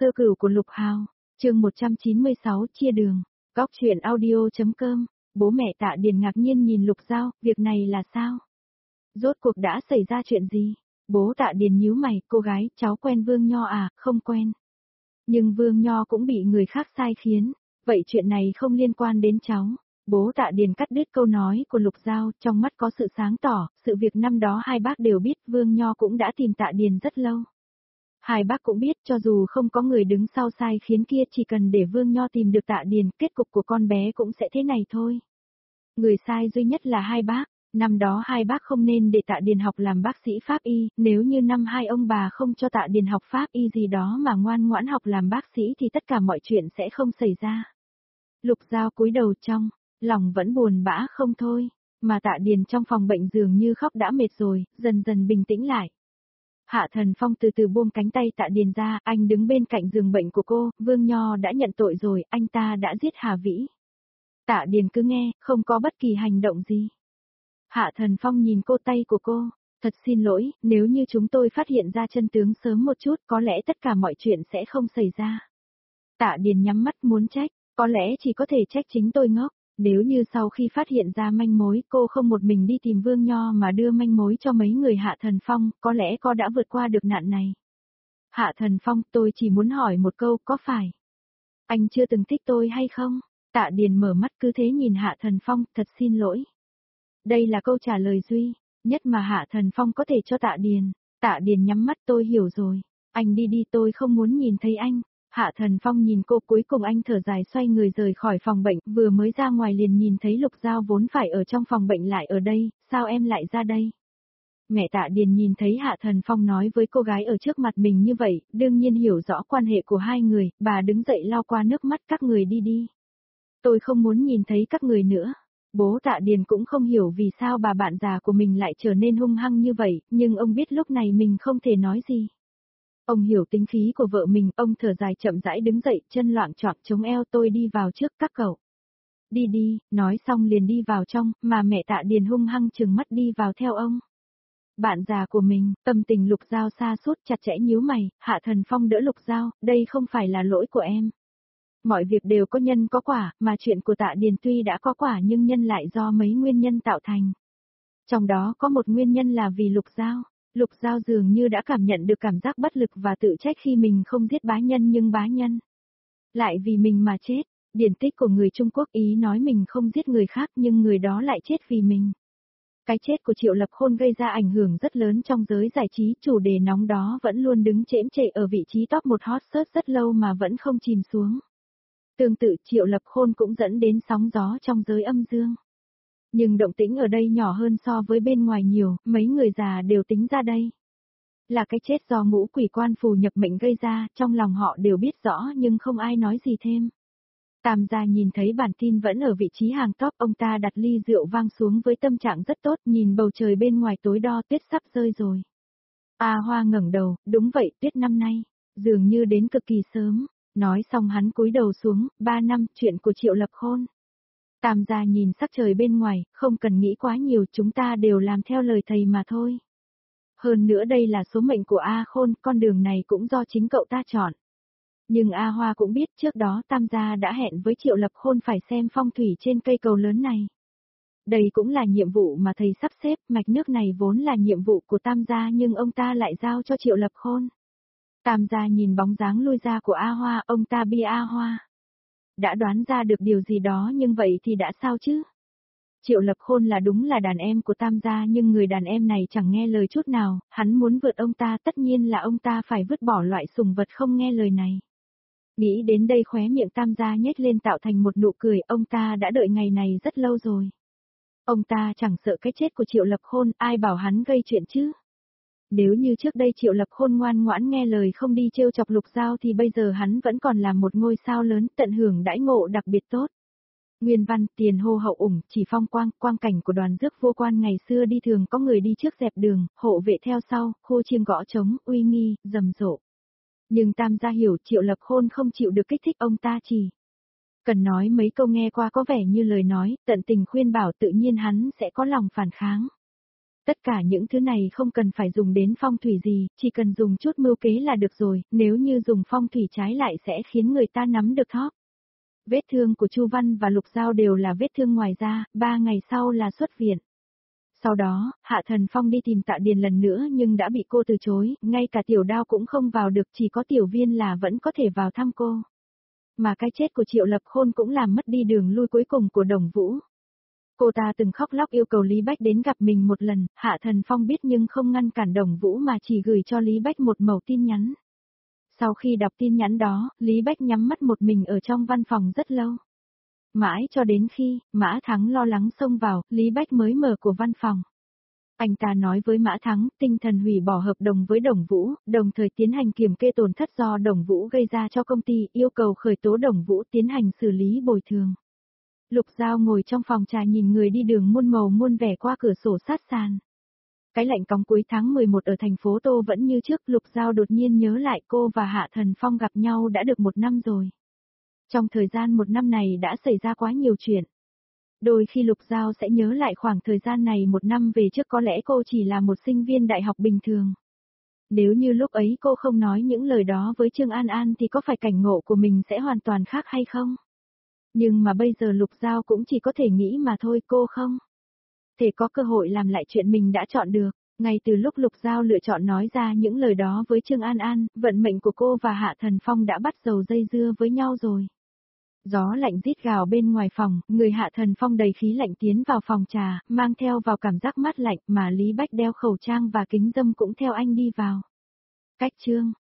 Sơ cửu của Lục Hào, chương 196 chia đường, góc chuyện audio.com, bố mẹ Tạ Điền ngạc nhiên nhìn Lục Giao, việc này là sao? Rốt cuộc đã xảy ra chuyện gì? Bố Tạ Điền nhíu mày, cô gái, cháu quen Vương Nho à, không quen. Nhưng Vương Nho cũng bị người khác sai khiến, vậy chuyện này không liên quan đến cháu. Bố Tạ Điền cắt đứt câu nói của Lục Giao, trong mắt có sự sáng tỏ, sự việc năm đó hai bác đều biết Vương Nho cũng đã tìm Tạ Điền rất lâu. Hai bác cũng biết cho dù không có người đứng sau sai khiến kia chỉ cần để Vương Nho tìm được Tạ Điền, kết cục của con bé cũng sẽ thế này thôi. Người sai duy nhất là hai bác, năm đó hai bác không nên để Tạ Điền học làm bác sĩ pháp y, nếu như năm hai ông bà không cho Tạ Điền học pháp y gì đó mà ngoan ngoãn học làm bác sĩ thì tất cả mọi chuyện sẽ không xảy ra. Lục Giao cúi đầu trong, lòng vẫn buồn bã không thôi, mà Tạ Điền trong phòng bệnh dường như khóc đã mệt rồi, dần dần bình tĩnh lại. Hạ Thần Phong từ từ buông cánh tay Tạ Điền ra, anh đứng bên cạnh giường bệnh của cô, Vương Nho đã nhận tội rồi, anh ta đã giết Hà Vĩ. Tạ Điền cứ nghe, không có bất kỳ hành động gì. Hạ Thần Phong nhìn cô tay của cô, thật xin lỗi, nếu như chúng tôi phát hiện ra chân tướng sớm một chút, có lẽ tất cả mọi chuyện sẽ không xảy ra. Tạ Điền nhắm mắt muốn trách, có lẽ chỉ có thể trách chính tôi ngốc. Nếu như sau khi phát hiện ra manh mối cô không một mình đi tìm Vương Nho mà đưa manh mối cho mấy người Hạ Thần Phong, có lẽ cô đã vượt qua được nạn này. Hạ Thần Phong, tôi chỉ muốn hỏi một câu, có phải anh chưa từng thích tôi hay không? Tạ Điền mở mắt cứ thế nhìn Hạ Thần Phong, thật xin lỗi. Đây là câu trả lời duy nhất mà Hạ Thần Phong có thể cho Tạ Điền. Tạ Điền nhắm mắt, tôi hiểu rồi. Anh đi đi, tôi không muốn nhìn thấy anh. Hạ Thần Phong nhìn cô, cuối cùng anh thở dài xoay người rời khỏi phòng bệnh, vừa mới ra ngoài liền nhìn thấy Lục Giao vốn phải ở trong phòng bệnh lại ở đây, sao em lại ra đây? Mẹ Tạ Điền nhìn thấy Hạ Thần Phong nói với cô gái ở trước mặt mình như vậy, đương nhiên hiểu rõ quan hệ của hai người, bà đứng dậy lau qua nước mắt, các người đi đi. Tôi không muốn nhìn thấy các người nữa. Bố Tạ Điền cũng không hiểu vì sao bà bạn già của mình lại trở nên hung hăng như vậy, nhưng ông biết lúc này mình không thể nói gì. Ông hiểu tính khí của vợ mình, ông thở dài chậm rãi đứng dậy, chân loạng choạng chống eo, tôi đi vào trước các cậu. Đi đi, nói xong liền đi vào trong, mà mẹ Tạ Điền hung hăng trừng mắt đi vào theo ông. Bạn già của mình, tâm tình Lục Giao sa sút chặt chẽ nhíu mày, Hạ Thần Phong đỡ Lục Giao, đây không phải là lỗi của em. Mọi việc đều có nhân có quả, mà chuyện của Tạ Điền tuy đã có quả nhưng nhân lại do mấy nguyên nhân tạo thành. Trong đó có một nguyên nhân là vì Lục Giao. Lục Giao dường như đã cảm nhận được cảm giác bất lực và tự trách khi mình không giết bá nhân nhưng bá nhân lại vì mình mà chết. Điển tích của người Trung Quốc ý nói mình không giết người khác nhưng người đó lại chết vì mình. Cái chết của Triệu Lập Khôn gây ra ảnh hưởng rất lớn trong giới giải trí, chủ đề nóng đó vẫn luôn đứng chễm chệ ở vị trí top 1 hot search rất lâu mà vẫn không chìm xuống. Tương tự Triệu Lập Khôn cũng dẫn đến sóng gió trong giới âm dương. Nhưng động tĩnh ở đây nhỏ hơn so với bên ngoài nhiều, mấy người già đều tính ra đây. Là cái chết do ngũ quỷ quan phù nhập mệnh gây ra, trong lòng họ đều biết rõ nhưng không ai nói gì thêm. Tam gia nhìn thấy bản tin vẫn ở vị trí hàng top, ông ta đặt ly rượu vang xuống với tâm trạng rất tốt, nhìn bầu trời bên ngoài tối đo, tuyết sắp rơi rồi. A Hoa ngẩng đầu, đúng vậy, tuyết năm nay, dường như đến cực kỳ sớm. Nói xong hắn cúi đầu xuống, 3 năm, chuyện của Triệu Lập Khôn. Tam gia nhìn sắc trời bên ngoài, không cần nghĩ quá nhiều, chúng ta đều làm theo lời thầy mà thôi. Hơn nữa đây là số mệnh của A Khôn, con đường này cũng do chính cậu ta chọn. Nhưng A Hoa cũng biết trước đó Tam gia đã hẹn với Triệu Lập Khôn phải xem phong thủy trên cây cầu lớn này. Đây cũng là nhiệm vụ mà thầy sắp xếp, mạch nước này vốn là nhiệm vụ của Tam gia nhưng ông ta lại giao cho Triệu Lập Khôn. Tam gia nhìn bóng dáng lui ra của A Hoa, ông ta bi A Hoa. Đã đoán ra được điều gì đó nhưng vậy thì đã sao chứ? Triệu Lập Khôn là đúng là đàn em của Tam gia nhưng người đàn em này chẳng nghe lời chút nào, hắn muốn vượt ông ta tất nhiên là ông ta phải vứt bỏ loại sủng vật không nghe lời này. Nghĩ đến đây khóe miệng Tam gia nhếch lên tạo thành một nụ cười, ông ta đã đợi ngày này rất lâu rồi. Ông ta chẳng sợ cái chết của Triệu Lập Khôn, ai bảo hắn gây chuyện chứ? Nếu như trước đây Triệu Lập Khôn ngoan ngoãn nghe lời không đi trêu chọc Lục Giao thì bây giờ hắn vẫn còn là một ngôi sao lớn, tận hưởng đãi ngộ đặc biệt tốt. Nguyên văn, tiền hô hậu ủng, chỉ phong quang, quang cảnh của đoàn rước vua quan ngày xưa đi thường có người đi trước dẹp đường, hộ vệ theo sau, khô chiêng gõ trống, uy nghi, rầm rộ. Nhưng Tam gia hiểu Triệu Lập Khôn không chịu được kích thích, ông ta chỉ cần nói mấy câu nghe qua có vẻ như lời nói, tận tình khuyên bảo tự nhiên hắn sẽ có lòng phản kháng. Tất cả những thứ này không cần phải dùng đến phong thủy gì, chỉ cần dùng chút mưu kế là được rồi, nếu như dùng phong thủy trái lại sẽ khiến người ta nắm được thóp. Vết thương của Chu Văn và Lục Giao đều là vết thương ngoài da, 3 ngày sau là xuất viện. Sau đó, Hạ Thần Phong đi tìm Tạ Điền lần nữa nhưng đã bị cô từ chối, ngay cả Tiểu Đao cũng không vào được, chỉ có Tiểu Viên là vẫn có thể vào thăm cô. Mà cái chết của Triệu Lập Khôn cũng làm mất đi đường lui cuối cùng của Đồng Vũ. Cô ta từng khóc lóc yêu cầu Lý Bách đến gặp mình một lần, Hạ Thần Phong biết nhưng không ngăn cản Đồng Vũ mà chỉ gửi cho Lý Bách một mẩu tin nhắn. Sau khi đọc tin nhắn đó, Lý Bách nhắm mắt một mình ở trong văn phòng rất lâu. Mãi cho đến khi, Mã Thắng lo lắng xông vào, Lý Bách mới mở của văn phòng. Anh ta nói với Mã Thắng, tinh thần hủy bỏ hợp đồng với Đồng Vũ, đồng thời tiến hành kiểm kê tổn thất do Đồng Vũ gây ra cho công ty, yêu cầu khởi tố Đồng Vũ tiến hành xử lý bồi thường. Lục Giao ngồi trong phòng trà nhìn người đi đường muôn màu muôn vẻ qua cửa sổ sát sàn. Cái lạnh cóng cuối tháng 11 ở thành phố Tô vẫn như trước, Lục Giao đột nhiên nhớ lại cô và Hạ Thần Phong gặp nhau đã được 1 năm rồi. Trong thời gian 1 năm này đã xảy ra quá nhiều chuyện. Đôi khi Lục Giao sẽ nhớ lại khoảng thời gian này 1 năm về trước có lẽ cô chỉ là một sinh viên đại học bình thường. Nếu như lúc ấy cô không nói những lời đó với Trương An An thì có phải cảnh ngộ của mình sẽ hoàn toàn khác hay không? Nhưng mà bây giờ Lục Giao cũng chỉ có thể nghĩ mà thôi, cô không thể có cơ hội làm lại chuyện mình đã chọn được. Ngay từ lúc Lục Giao lựa chọn nói ra những lời đó với Trương An An, vận mệnh của cô và Hạ Thần Phong đã bắt đầu dây dưa với nhau rồi. Gió lạnh rít gào bên ngoài phòng, người Hạ Thần Phong đầy khí lạnh tiến vào phòng trà, mang theo vào cảm giác mát lạnh mà Lý Bách đeo khẩu trang và kính râm cũng theo anh đi vào. Cách chương